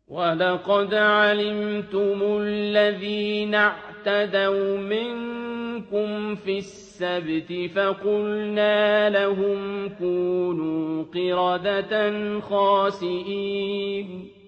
وَلَقَدْ عَلِمْتُمُ الَّذِينَ اعْتَدَوْا مِنكُمْ فِي السَّبْتِ فَقُلْنَا لَهُمْ كُونُوا قِرَدَةً خَاسِئِينَ